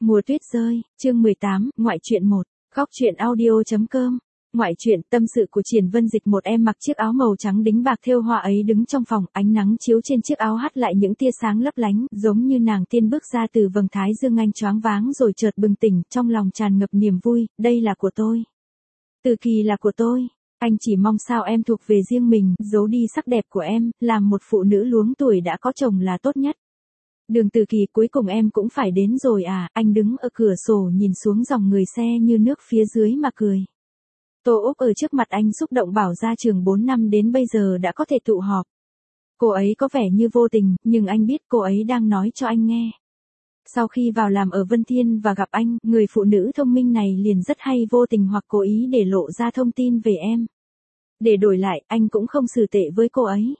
Mùa tuyết rơi, chương 18, ngoại truyện 1, góc truyện audio.com. Ngoại truyện tâm sự của Triển Vân Dịch. Một em mặc chiếc áo màu trắng đính bạc thêu hoa ấy đứng trong phòng, ánh nắng chiếu trên chiếc áo hắt lại những tia sáng lấp lánh, giống như nàng tiên bước ra từ vầng thái dương. Anh choáng váng rồi chợt bừng tỉnh, trong lòng tràn ngập niềm vui, đây là của tôi. Từ Kỳ là của tôi. Anh chỉ mong sao em thuộc về riêng mình, giấu đi sắc đẹp của em, làm một phụ nữ luống tuổi đã có chồng là tốt nhất. Đường Từ Kỳ, cuối cùng em cũng phải đến rồi à? Anh đứng ở cửa sổ nhìn xuống dòng người xe như nước phía dưới mà cười. Tô Úc ở trước mặt anh xúc động bảo ra trường 4 năm đến bây giờ đã có thể tụ họp. Cô ấy có vẻ như vô tình, nhưng anh biết cô ấy đang nói cho anh nghe. Sau khi vào làm ở Vân Thiên và gặp anh, người phụ nữ thông minh này liền rất hay vô tình hoặc cố ý để lộ ra thông tin về em. Để đổi lại, anh cũng không xử tệ với cô ấy.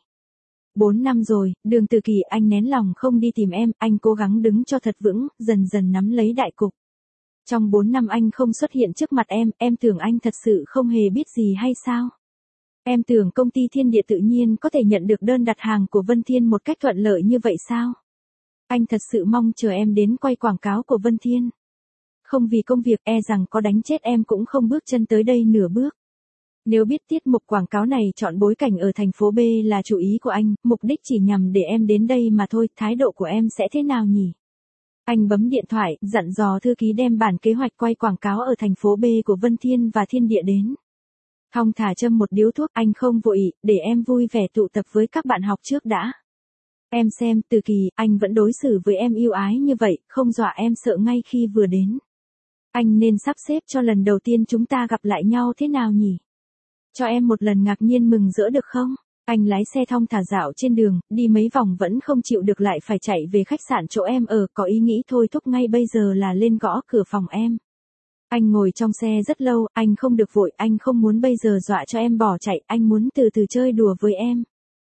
4 năm rồi, Đường Từ Kỳ, anh nén lòng không đi tìm em, anh cố gắng đứng cho thật vững, dần dần nắm lấy đại cục. Trong 4 năm anh không xuất hiện trước mặt em tưởng anh thật sự không hề biết gì hay sao? Em tưởng công ty Thiên Địa tự nhiên có thể nhận được đơn đặt hàng của Vân Thiên một cách thuận lợi như vậy sao? Anh thật sự mong chờ em đến quay quảng cáo của Vân Thiên. Không vì công việc, e rằng có đánh chết em cũng không bước chân tới đây nửa bước. Nếu biết tiết mục quảng cáo này chọn bối cảnh ở thành phố B là chủ ý của anh, mục đích chỉ nhằm để em đến đây mà thôi, thái độ của em sẽ thế nào nhỉ? Anh bấm điện thoại, dặn dò thư ký đem bản kế hoạch quay quảng cáo ở thành phố B của Vân Thiên và Thiên Địa đến. Thong thả châm một điếu thuốc, anh không vội, để em vui vẻ tụ tập với các bạn học trước đã. Em xem, Từ Kỳ, anh vẫn đối xử với em yêu ái như vậy, không dọa em sợ ngay khi vừa đến. Anh nên sắp xếp cho lần đầu tiên chúng ta gặp lại nhau thế nào nhỉ? Cho em một lần ngạc nhiên mừng rỡ được không? Anh lái xe thong thả dạo trên đường, đi mấy vòng vẫn không chịu được lại phải chạy về khách sạn chỗ em ở, có ý nghĩ thôi thúc ngay bây giờ là lên gõ cửa phòng em. Anh ngồi trong xe rất lâu, anh không được vội, anh không muốn bây giờ dọa cho em bỏ chạy, anh muốn từ từ chơi đùa với em.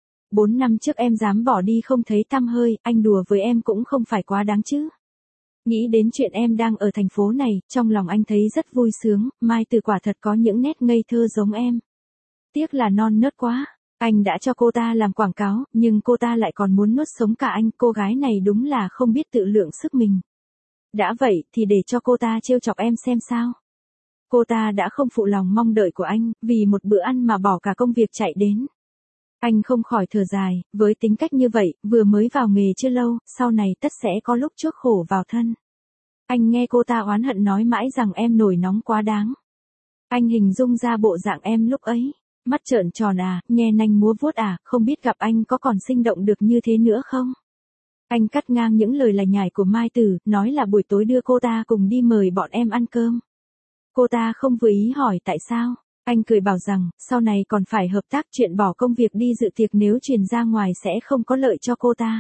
4 năm trước em dám bỏ đi không thấy tăm hơi, anh đùa với em cũng không phải quá đáng chứ. Nghĩ đến chuyện em đang ở thành phố này, trong lòng anh thấy rất vui sướng, Mai Từ quả thật có những nét ngây thơ giống em. Tiếc là non nớt quá. Anh đã cho cô ta làm quảng cáo, nhưng cô ta lại còn muốn nuốt sống cả anh, cô gái này đúng là không biết tự lượng sức mình. Đã vậy, thì để cho cô ta trêu chọc em xem sao. Cô ta đã không phụ lòng mong đợi của anh, vì một bữa ăn mà bỏ cả công việc chạy đến. Anh không khỏi thở dài, với tính cách như vậy, vừa mới vào nghề chưa lâu, sau này tất sẽ có lúc chuốc khổ vào thân. Anh nghe cô ta oán hận nói mãi rằng em nổi nóng quá đáng. Anh hình dung ra bộ dạng em lúc ấy. Mắt trợn tròn à, nhe nanh múa vuốt à, không biết gặp anh có còn sinh động được như thế nữa không? Anh cắt ngang những lời lải nhải của Mai Tử, nói là buổi tối đưa cô ta cùng đi mời bọn em ăn cơm. Cô ta không vừa ý hỏi tại sao, anh cười bảo rằng, sau này còn phải hợp tác, chuyện bỏ công việc đi dự tiệc nếu truyền ra ngoài sẽ không có lợi cho cô ta.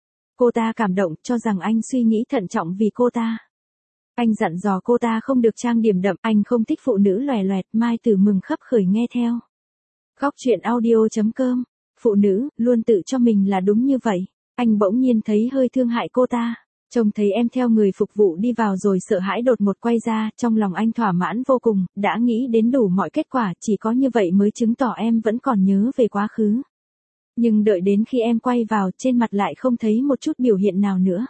Cô ta cảm động, cho rằng anh suy nghĩ thận trọng vì cô ta. Anh dặn dò cô ta không được trang điểm đậm, anh không thích phụ nữ lòe loẹt, Mai Tử mừng khấp khởi nghe theo. Góc truyện audio.com. Phụ nữ, luôn tự cho mình là đúng như vậy. Anh bỗng nhiên thấy hơi thương hại cô ta. Trông thấy em theo người phục vụ đi vào rồi sợ hãi đột một quay ra, trong lòng anh thỏa mãn vô cùng, đã nghĩ đến đủ mọi kết quả, chỉ có như vậy mới chứng tỏ em vẫn còn nhớ về quá khứ. Nhưng đợi đến khi em quay vào, trên mặt lại không thấy một chút biểu hiện nào nữa.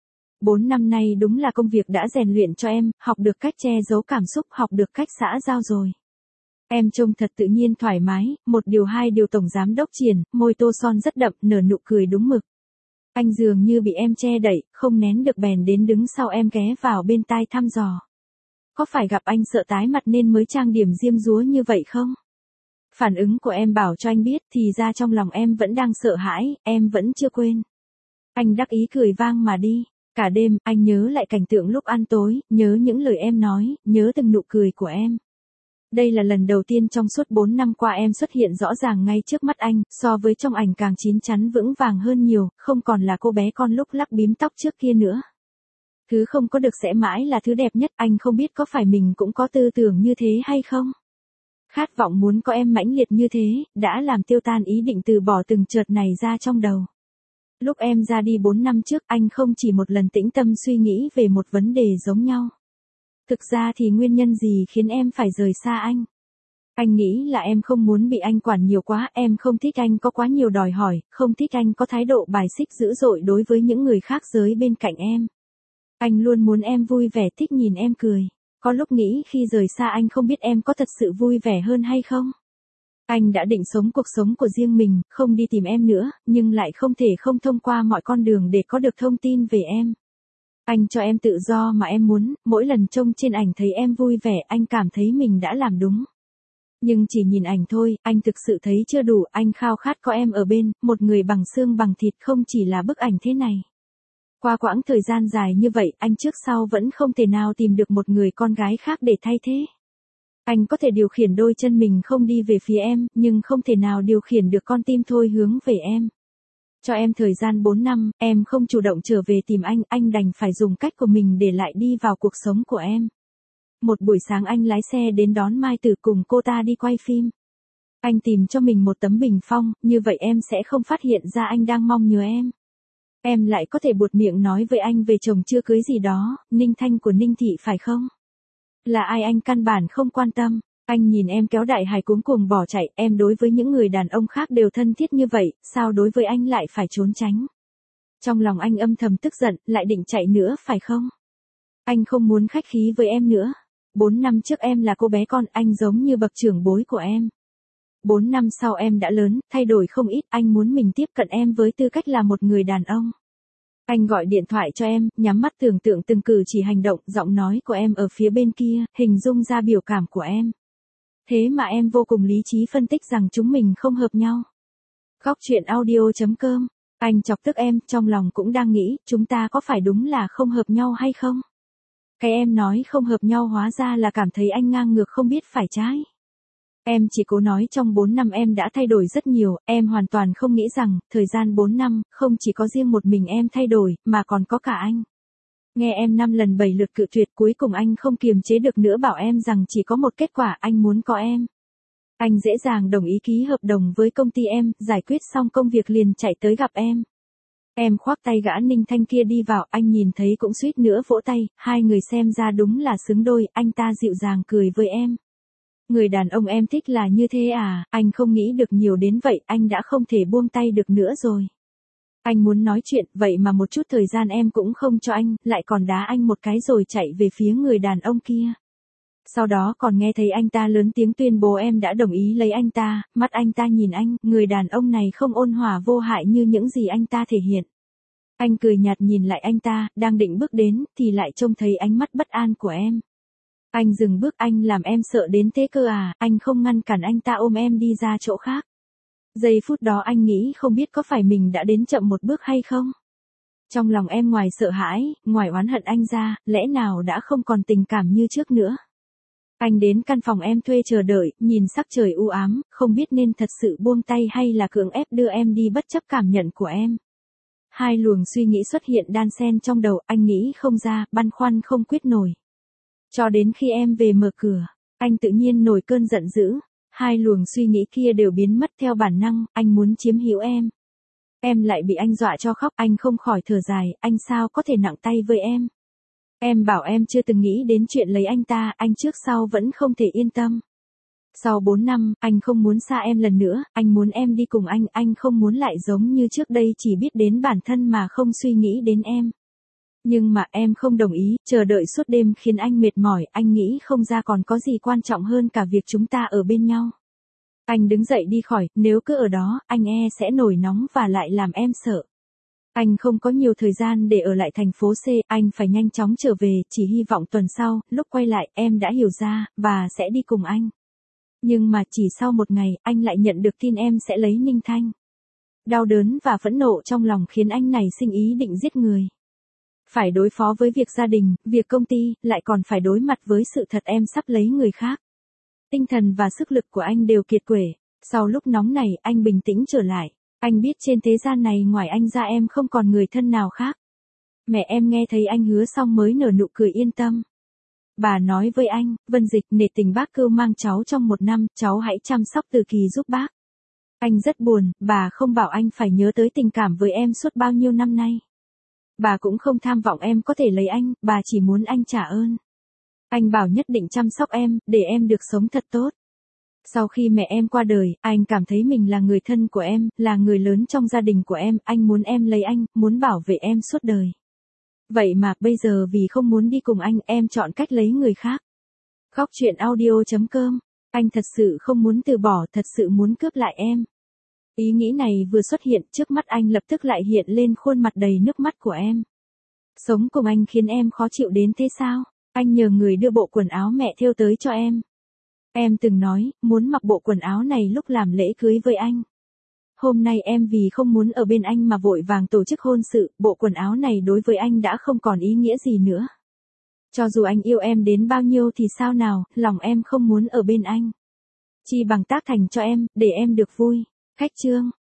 4 năm nay đúng là công việc đã rèn luyện cho em, học được cách che giấu cảm xúc, học được cách xã giao rồi. Em trông thật tự nhiên thoải mái, một điều hai điều Tổng Giám Đốc Triển, môi tô son rất đậm, nở nụ cười đúng mực. Anh dường như bị em che đậy, không nén được bèn đến đứng sau em ghé vào bên tai thăm dò. Có phải gặp anh sợ tái mặt nên mới trang điểm diêm dúa như vậy không? Phản ứng của em bảo cho anh biết thì ra trong lòng em vẫn đang sợ hãi, em vẫn chưa quên. Anh đắc ý cười vang mà đi. Cả đêm, anh nhớ lại cảnh tượng lúc ăn tối, nhớ những lời em nói, nhớ từng nụ cười của em. Đây là lần đầu tiên trong suốt 4 năm qua em xuất hiện rõ ràng ngay trước mắt anh, so với trong ảnh càng chín chắn vững vàng hơn nhiều, không còn là cô bé con lúc lắc bím tóc trước kia nữa. Thứ không có được sẽ mãi là thứ đẹp nhất, anh không biết có phải mình cũng có tư tưởng như thế hay không? Khát vọng muốn có em mãnh liệt như thế, đã làm tiêu tan ý định từ bỏ từng chợt này ra trong đầu. Lúc em ra đi 4 năm trước, anh không chỉ một lần tĩnh tâm suy nghĩ về một vấn đề giống nhau. Thực ra thì nguyên nhân gì khiến em phải rời xa anh? Anh nghĩ là em không muốn bị anh quản nhiều quá, em không thích anh có quá nhiều đòi hỏi, không thích anh có thái độ bài xích dữ dội đối với những người khác giới bên cạnh em. Anh luôn muốn em vui vẻ, thích nhìn em cười. Có lúc nghĩ khi rời xa anh không biết em có thật sự vui vẻ hơn hay không? Anh đã định sống cuộc sống của riêng mình, không đi tìm em nữa, nhưng lại không thể không thông qua mọi con đường để có được thông tin về em. Anh cho em tự do mà em muốn, mỗi lần trông trên ảnh thấy em vui vẻ anh cảm thấy mình đã làm đúng. Nhưng chỉ nhìn ảnh thôi, anh thực sự thấy chưa đủ, anh khao khát có em ở bên, một người bằng xương bằng thịt không chỉ là bức ảnh thế này. Qua quãng thời gian dài như vậy, anh trước sau vẫn không thể nào tìm được một người con gái khác để thay thế. Anh có thể điều khiển đôi chân mình không đi về phía em, nhưng không thể nào điều khiển được con tim thôi hướng về em. Cho em thời gian 4 năm, em không chủ động trở về tìm anh đành phải dùng cách của mình để lại đi vào cuộc sống của em. Một buổi sáng anh lái xe đến đón Mai Tử cùng cô ta đi quay phim. Anh tìm cho mình một tấm bình phong, như vậy em sẽ không phát hiện ra anh đang mong nhớ em. Em lại có thể buột miệng nói với anh về chồng chưa cưới gì đó, Ninh Thanh của Ninh Thị phải không? Là ai anh căn bản không quan tâm. Anh nhìn em kéo đại hài cuống cuồng bỏ chạy, em đối với những người đàn ông khác đều thân thiết như vậy, sao đối với anh lại phải trốn tránh? Trong lòng anh âm thầm tức giận, lại định chạy nữa phải không? Anh không muốn khách khí với em nữa. 4 năm trước em là cô bé con, anh giống như bậc trưởng bối của em. 4 năm sau em đã lớn, thay đổi không ít, anh muốn mình tiếp cận em với tư cách là một người đàn ông. Anh gọi điện thoại cho em, nhắm mắt tưởng tượng từng cử chỉ hành động, giọng nói của em ở phía bên kia, hình dung ra biểu cảm của em. Thế mà em vô cùng lý trí phân tích rằng chúng mình không hợp nhau. Góc chuyện audio.com. Anh chọc tức em, trong lòng cũng đang nghĩ, chúng ta có phải đúng là không hợp nhau hay không? Cái em nói không hợp nhau hóa ra là cảm thấy anh ngang ngược không biết phải trái. Em chỉ cố nói trong 4 năm em đã thay đổi rất nhiều, em hoàn toàn không nghĩ rằng, thời gian 4 năm, không chỉ có riêng một mình em thay đổi, mà còn có cả anh. Nghe em 5 lần 7 lượt cự tuyệt cuối cùng anh không kiềm chế được nữa bảo em rằng chỉ có một kết quả anh muốn có em. Anh dễ dàng đồng ý ký hợp đồng với công ty em, giải quyết xong công việc liền chạy tới gặp em. Em khoác tay gã Ninh Thanh kia đi vào, anh nhìn thấy cũng suýt nữa vỗ tay, hai người xem ra đúng là xứng đôi, anh ta dịu dàng cười với em. Người đàn ông em thích là như thế à, anh không nghĩ được nhiều đến vậy, anh đã không thể buông tay được nữa rồi. Anh muốn nói chuyện, vậy mà một chút thời gian em cũng không cho anh, lại còn đá anh một cái rồi chạy về phía người đàn ông kia. Sau đó còn nghe thấy anh ta lớn tiếng tuyên bố em đã đồng ý lấy anh ta, mắt anh ta nhìn anh, người đàn ông này không ôn hòa vô hại như những gì anh ta thể hiện. Anh cười nhạt nhìn lại anh ta, đang định bước đến, thì lại trông thấy ánh mắt bất an của em. Anh dừng bước, anh làm em sợ đến thế cơ à, anh không ngăn cản anh ta ôm em đi ra chỗ khác. Giây phút đó anh nghĩ không biết có phải mình đã đến chậm một bước hay không. Trong lòng em ngoài sợ hãi, ngoài oán hận anh ra, lẽ nào đã không còn tình cảm như trước nữa. Anh đến căn phòng em thuê chờ đợi, nhìn sắc trời u ám, không biết nên thật sự buông tay hay là cưỡng ép đưa em đi bất chấp cảm nhận của em. Hai luồng suy nghĩ xuất hiện đan xen trong đầu, anh nghĩ không ra, băn khoăn không quyết nổi. Cho đến khi em về mở cửa, anh tự nhiên nổi cơn giận dữ. Hai luồng suy nghĩ kia đều biến mất theo bản năng, anh muốn chiếm hữu em. Em lại bị anh dọa cho khóc, anh không khỏi thở dài, anh sao có thể nặng tay với em. Em bảo em chưa từng nghĩ đến chuyện lấy anh ta, anh trước sau vẫn không thể yên tâm. Sau 4 năm, anh không muốn xa em lần nữa, anh muốn em đi cùng anh không muốn lại giống như trước đây chỉ biết đến bản thân mà không suy nghĩ đến em. Nhưng mà em không đồng ý, chờ đợi suốt đêm khiến anh mệt mỏi, anh nghĩ không ra còn có gì quan trọng hơn cả việc chúng ta ở bên nhau. Anh đứng dậy đi khỏi, nếu cứ ở đó, anh sẽ nổi nóng và lại làm em sợ. Anh không có nhiều thời gian để ở lại thành phố C, anh phải nhanh chóng trở về, chỉ hy vọng tuần sau, lúc quay lại, em đã hiểu ra, và sẽ đi cùng anh. Nhưng mà chỉ sau một ngày, anh lại nhận được tin em sẽ lấy Ninh Thanh. Đau đớn và phẫn nộ trong lòng khiến anh nảy sinh ý định giết người. Phải đối phó với việc gia đình, việc công ty, lại còn phải đối mặt với sự thật em sắp lấy người khác. Tinh thần và sức lực của anh đều kiệt quệ. Sau lúc nóng này, anh bình tĩnh trở lại. Anh biết trên thế gian này ngoài anh ra em không còn người thân nào khác. Mẹ em nghe thấy anh hứa xong mới nở nụ cười yên tâm. Bà nói với anh, Vân Dịch, nể tình bác cưu mang cháu trong 1 năm, cháu hãy chăm sóc Từ Kỳ giúp bác. Anh rất buồn, bà không bảo anh phải nhớ tới tình cảm với em suốt bao nhiêu năm nay. Bà cũng không tham vọng em có thể lấy anh, bà chỉ muốn anh trả ơn. Anh bảo nhất định chăm sóc em, để em được sống thật tốt. Sau khi mẹ em qua đời, anh cảm thấy mình là người thân của em, là người lớn trong gia đình của em, anh muốn em lấy anh, muốn bảo vệ em suốt đời. Vậy mà, bây giờ vì không muốn đi cùng anh, em chọn cách lấy người khác. Khóc chuyện audio.com. Anh thật sự không muốn từ bỏ, thật sự muốn cướp lại em. Ý nghĩ này vừa xuất hiện, trước mắt anh lập tức lại hiện lên khuôn mặt đầy nước mắt của em. Sống cùng anh khiến em khó chịu đến thế sao? Anh nhờ người đưa bộ quần áo mẹ thêu tới cho em. Em từng nói, muốn mặc bộ quần áo này lúc làm lễ cưới với anh. Hôm nay em vì không muốn ở bên anh mà vội vàng tổ chức hôn sự, bộ quần áo này đối với anh đã không còn ý nghĩa gì nữa. Cho dù anh yêu em đến bao nhiêu thì sao nào, lòng em không muốn ở bên anh. Chi bằng tác thành cho em, để em được vui. Khách chương.